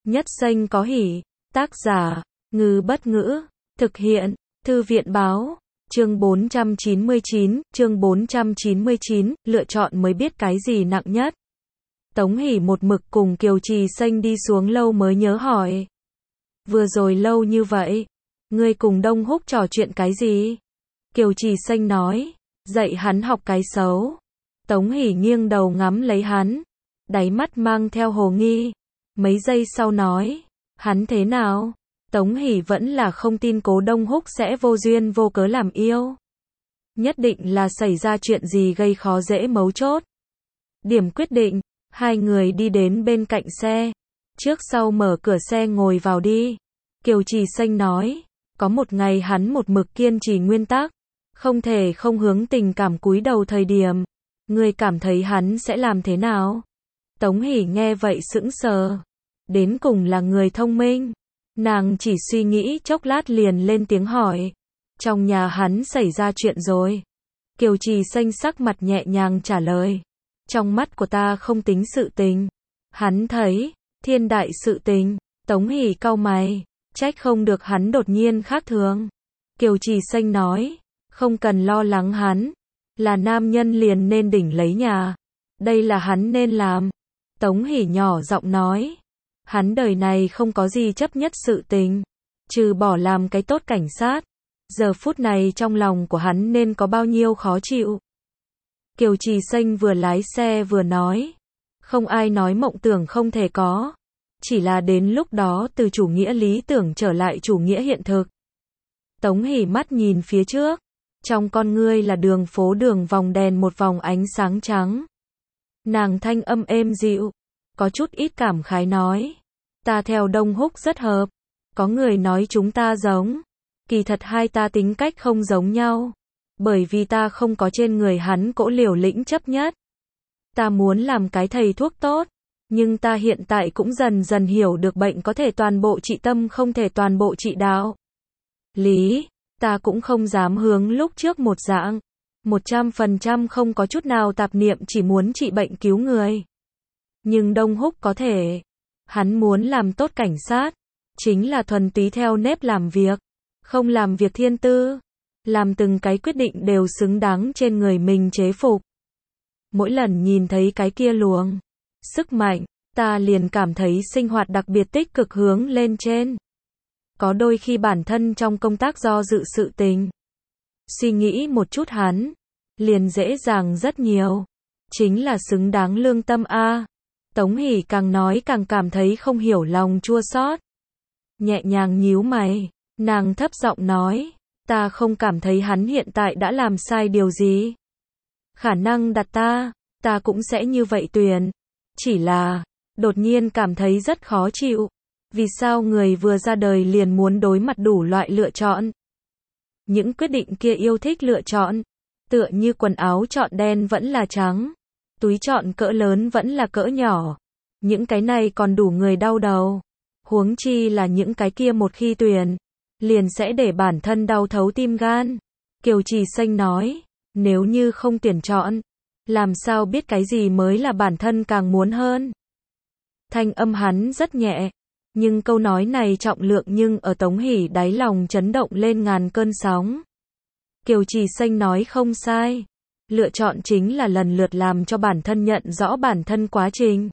Nhất Xanh có hỉ. Tác giả, Ngư Bất Ngữ. Thực hiện, Thư viện Báo. Chương 499, lựa chọn mới biết cái gì nặng nhất. Tống Hỷ một mực cùng Kiều Trì Xanh đi xuống lâu mới nhớ hỏi. Vừa rồi lâu như vậy, ngươi cùng Đông Húc trò chuyện cái gì? Kiều Trì Xanh nói, dạy hắn học cái xấu. Tống Hỷ nghiêng đầu ngắm lấy hắn, đáy mắt mang theo hồ nghi. Mấy giây sau nói, hắn thế nào? Tống Hỷ vẫn là không tin Cố Đông Húc sẽ vô duyên vô cớ làm yêu. Nhất định là xảy ra chuyện gì gây khó dễ mấu chốt. Điểm quyết định, hai người đi đến bên cạnh xe. Trước sau mở cửa xe ngồi vào đi. Kiều Trì Xanh nói, có một ngày hắn một mực kiên trì nguyên tắc, không thể không hướng tình cảm cúi đầu thời điểm. Ngươi cảm thấy hắn sẽ làm thế nào? Tống Hỷ nghe vậy sững sờ. Đến cùng là người thông minh. Nàng chỉ suy nghĩ chốc lát liền lên tiếng hỏi. Trong nhà hắn xảy ra chuyện rồi. Kiều Trì Xanh sắc mặt nhẹ nhàng trả lời. Trong mắt của ta không tính sự tình. Hắn thấy, thiên đại sự tình. Tống Hỷ cau mày. Trách không được hắn đột nhiên khác thường. Kiều Trì Xanh nói, không cần lo lắng hắn. Là nam nhân liền nên đỉnh lấy nhà. Đây là hắn nên làm. Tống Hỷ nhỏ giọng nói. Hắn đời này không có gì chấp nhất sự tình. Trừ bỏ làm cái tốt cảnh sát. Giờ phút này trong lòng của hắn nên có bao nhiêu khó chịu. Kiều Trì Xanh vừa lái xe vừa nói. Không ai nói mộng tưởng không thể có. Chỉ là đến lúc đó từ chủ nghĩa lý tưởng trở lại chủ nghĩa hiện thực. Tống Hỷ mắt nhìn phía trước. Trong con ngươi là đường phố đường vòng đèn một vòng ánh sáng trắng. Nàng thanh âm êm dịu. Có chút ít cảm khái nói. Ta theo Đông Húc rất hợp. Có người nói chúng ta giống. Kỳ thật hai ta tính cách không giống nhau. Bởi vì ta không có trên người hắn cỗ liều lĩnh chấp nhất. Ta muốn làm cái thầy thuốc tốt. Nhưng ta hiện tại cũng dần dần hiểu được bệnh có thể toàn bộ trị tâm không thể toàn bộ trị đạo. Lý, ta cũng không dám hướng lúc trước một dạng. 100% không có chút nào tạp niệm chỉ muốn trị bệnh cứu người. Nhưng Đông Húc có thể. Hắn muốn làm tốt cảnh sát. Chính là thuần túy theo nếp làm việc. Không làm việc thiên tư. Làm từng cái quyết định đều xứng đáng trên người mình chế phục. Mỗi lần nhìn thấy cái kia luồng sức mạnh, ta liền cảm thấy sinh hoạt đặc biệt tích cực hướng lên trên. Có đôi khi bản thân trong công tác do dự sự tình. Suy nghĩ một chút hắn. Liền dễ dàng rất nhiều. Chính là xứng đáng lương tâm a. Tống Hỷ càng nói càng cảm thấy không hiểu lòng chua xót. Nhẹ nhàng nhíu mày. Nàng thấp giọng nói. Ta không cảm thấy hắn hiện tại đã làm sai điều gì. Khả năng đặt ta cũng sẽ như vậy tuyển. Chỉ là, đột nhiên cảm thấy rất khó chịu. Vì sao người vừa ra đời liền muốn đối mặt đủ loại lựa chọn? Những quyết định kia yêu thích lựa chọn. Tựa như quần áo chọn đen vẫn là trắng. Túi chọn cỡ lớn vẫn là cỡ nhỏ. Những cái này còn đủ người đau đầu. Huống chi là những cái kia một khi tuyển. Liền sẽ để bản thân đau thấu tim gan. Kiều Trì Xanh nói. Nếu như không tuyển chọn. Làm sao biết cái gì mới là bản thân càng muốn hơn. Thanh âm hắn rất nhẹ. Nhưng câu nói này trọng lượng nhưng ở Tống Hỷ đáy lòng chấn động lên ngàn cơn sóng. Kiều Trì Xanh nói không sai. Lựa chọn chính là lần lượt làm cho bản thân nhận rõ bản thân quá trình.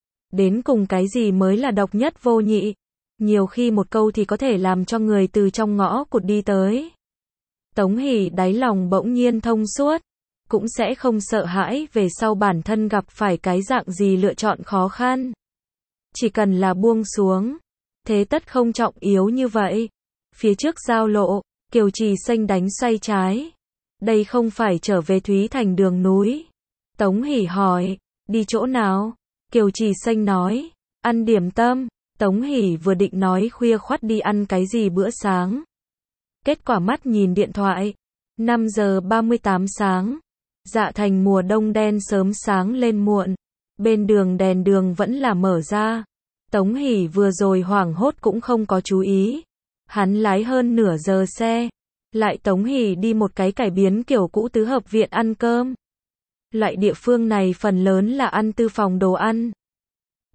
Đến cùng cái gì mới là độc nhất vô nhị. Nhiều khi một câu thì có thể làm cho người từ trong ngõ cụt đi tới. Tống Hỷ đáy lòng bỗng nhiên thông suốt. Cũng sẽ không sợ hãi về sau bản thân gặp phải cái dạng gì lựa chọn khó khăn. Chỉ cần là buông xuống. Thế tất không trọng yếu như vậy. Phía trước giao lộ, Kiều Trì Xanh đánh xoay trái. Đây không phải trở về Thúy Thành đường núi. Tống Hỷ hỏi, đi chỗ nào? Kiều Trì Xanh nói, ăn điểm tâm. Tống Hỷ vừa định nói khuya khoắt đi ăn cái gì bữa sáng. Kết quả mắt nhìn điện thoại. 5 giờ 38 sáng. Dạ Thành mùa đông đen sớm sáng lên muộn. Bên đường đèn đường vẫn là mở ra. Tống Hỷ vừa rồi hoảng hốt cũng không có chú ý. Hắn lái hơn nửa giờ xe. Lại Tống Hỷ đi một cái cải biến kiểu cũ tứ hợp viện ăn cơm. Loại địa phương này phần lớn là ăn tư phòng đồ ăn.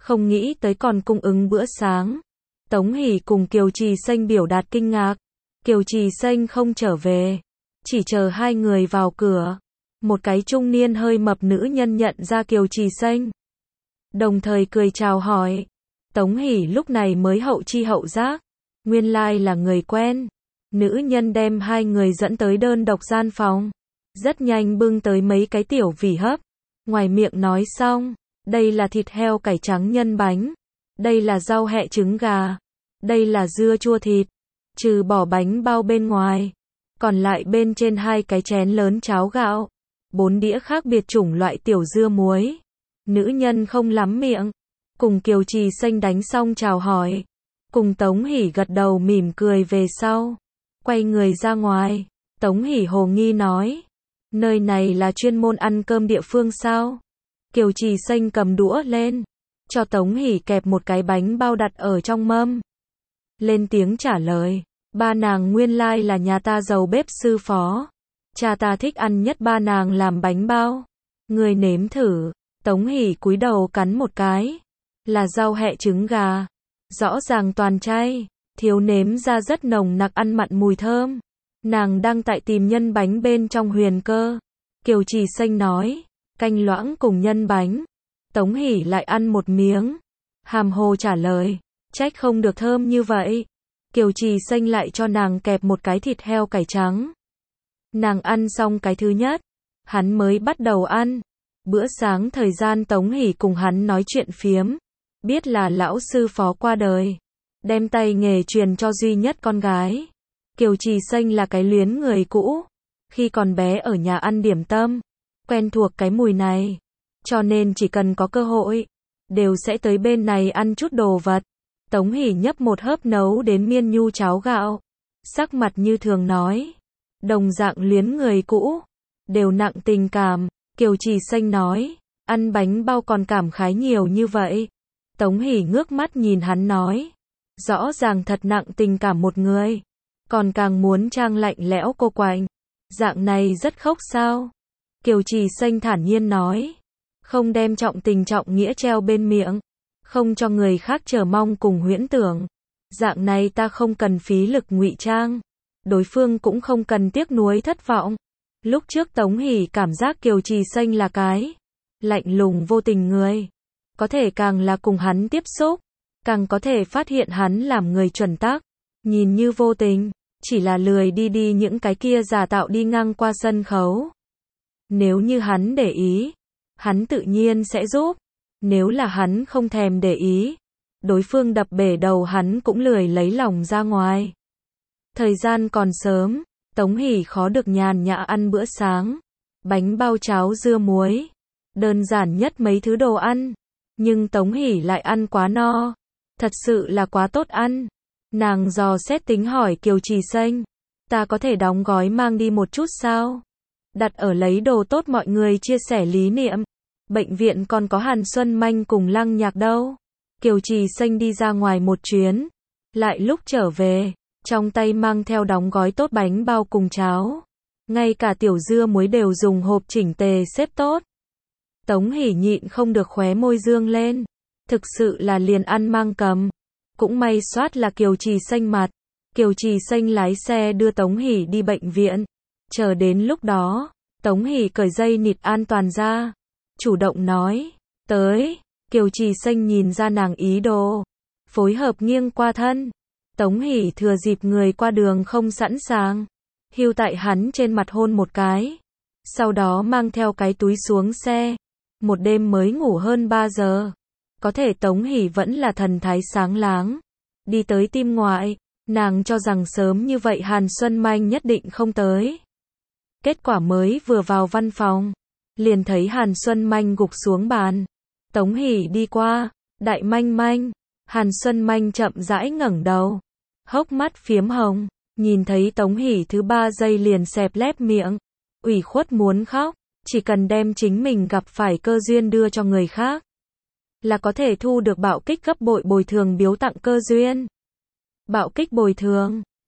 không nghĩ tới còn cung ứng bữa sáng. Tống Hỷ cùng Kiều Trì Xanh biểu đạt kinh ngạc. Kiều Trì Xanh không trở về, chỉ chờ hai người vào cửa. Một cái trung niên hơi mập nữ nhân nhận ra Kiều Trì Xanh, đồng thời cười chào hỏi. Tống Hỷ lúc này mới hậu chi hậu giác, nguyên lai là người quen. Nữ nhân đem hai người dẫn tới đơn độc gian phòng, rất nhanh bưng tới mấy cái tiểu vỉ hấp. Ngoài miệng nói xong, đây là thịt heo cải trắng nhân bánh, đây là rau hẹ trứng gà, đây là dưa chua thịt, trừ bỏ bánh bao bên ngoài, còn lại bên trên hai cái chén lớn cháo gạo, 4 đĩa khác biệt chủng loại tiểu dưa muối. Nữ nhân không lắm miệng, cùng Kiều Trì Xanh đánh xong chào hỏi, cùng Tống Hỷ gật đầu mỉm cười về sau, quay người ra ngoài. Tống Hỷ hồ nghi nói, nơi này là chuyên môn ăn cơm địa phương sao? Kiều Trì Xanh cầm đũa lên, cho Tống Hỷ kẹp một cái bánh bao đặt ở trong mâm. Lên tiếng trả lời, ba nàng nguyên lai là nhà ta giàu bếp sư phó. Cha ta thích ăn nhất ba nàng làm bánh bao. Người nếm thử. Tống Hỷ cúi đầu cắn một cái. Là rau hẹ trứng gà. Rõ ràng toàn chay, thiếu nếm ra rất nồng nặc ăn mặn mùi thơm. Nàng đang tại tìm nhân bánh bên trong huyền cơ. Kiều Trì Xanh nói, canh loãng cùng nhân bánh. Tống Hỷ lại ăn một miếng, hàm hồ trả lời, trách không được thơm như vậy. Kiều Trì Xanh lại cho nàng kẹp một cái thịt heo cải trắng. Nàng ăn xong cái thứ nhất, hắn mới bắt đầu ăn. Bữa sáng thời gian Tống Hỷ cùng hắn nói chuyện phiếm, biết là lão sư phó qua đời, đem tay nghề truyền cho duy nhất con gái. Kiều Trì Xanh là cái luyến người cũ, khi còn bé ở nhà ăn điểm tâm, quen thuộc cái mùi này, cho nên chỉ cần có cơ hội, đều sẽ tới bên này ăn chút đồ vật. Tống Hỷ nhấp một hớp nấu đến miên nhu cháo gạo, sắc mặt như thường nói, đồng dạng luyến người cũ, đều nặng tình cảm. Kiều Trì Xanh nói, ăn bánh bao còn cảm khái nhiều như vậy. Tống Hỷ ngước mắt nhìn hắn nói, rõ ràng thật nặng tình cảm một người, còn càng muốn trang lạnh lẽo cô quạnh, dạng này rất khốc sao? Kiều Trì Xanh thản nhiên nói, không đem trọng tình trọng nghĩa treo bên miệng, không cho người khác chờ mong cùng huyễn tưởng. Dạng này ta không cần phí lực ngụy trang, đối phương cũng không cần tiếc nuối thất vọng. Lúc trước Tống Hỷ cảm giác Kiều Trì Xanh là cái lạnh lùng vô tình người, có thể càng là cùng hắn tiếp xúc, càng có thể phát hiện hắn làm người chuẩn tắc, nhìn như vô tình, chỉ là lười đi những cái kia giả tạo đi ngang qua sân khấu. Nếu như hắn để ý, hắn tự nhiên sẽ giúp. Nếu là hắn không thèm để ý, đối phương đập bể đầu hắn cũng lười lấy lòng ra ngoài. Thời gian còn sớm, Tống Hỷ khó được nhàn nhã ăn bữa sáng, bánh bao cháo dưa muối, đơn giản nhất mấy thứ đồ ăn, nhưng Tống Hỷ lại ăn quá no, thật sự là quá tốt ăn. Nàng dò xét tính hỏi Kiều Trì Xanh, ta có thể đóng gói mang đi một chút sao? Đặt ở lấy đồ tốt mọi người chia sẻ lý niệm. Bệnh viện còn có Hàn Xuân Manh cùng Lăng Nhạc đâu. Kiều Trì Xanh đi ra ngoài một chuyến, lại lúc trở về, trong tay mang theo đóng gói tốt bánh bao cùng cháo. Ngay cả tiểu dưa muối đều dùng hộp chỉnh tề xếp tốt. Tống Hỷ nhịn không được khóe môi dương lên. Thực sự là liền ăn mang cầm. Cũng may soát là Kiều Trì Xanh mặt. Kiều Trì Xanh lái xe đưa Tống Hỷ đi bệnh viện. Chờ đến lúc đó, Tống Hỷ cởi dây nịt an toàn ra, chủ động nói, tới. Kiều Trì Xanh nhìn ra nàng ý đồ, phối hợp nghiêng qua thân. Tống Hỷ thừa dịp người qua đường không sẵn sàng, hưu tại hắn trên mặt hôn một cái, sau đó mang theo cái túi xuống xe. Một đêm mới ngủ hơn 3 giờ, có thể Tống Hỷ vẫn là thần thái sáng láng. Đi tới tim ngoại, nàng cho rằng sớm như vậy Hàn Xuân Manh nhất định không tới. Kết quả mới vừa vào văn phòng, liền thấy Hàn Xuân Manh gục xuống bàn. Tống Hỷ đi qua, đại manh manh. Hàn Xuân Manh chậm rãi ngẩng đầu, hốc mắt phiếm hồng, nhìn thấy Tống Hỷ thứ 3 giây liền xẹp lép miệng, ủy khuất muốn khóc, chỉ cần đem chính mình gặp phải cơ duyên đưa cho người khác, là có thể thu được bạo kích gấp bội bồi thường biếu tặng cơ duyên. Bạo kích bồi thường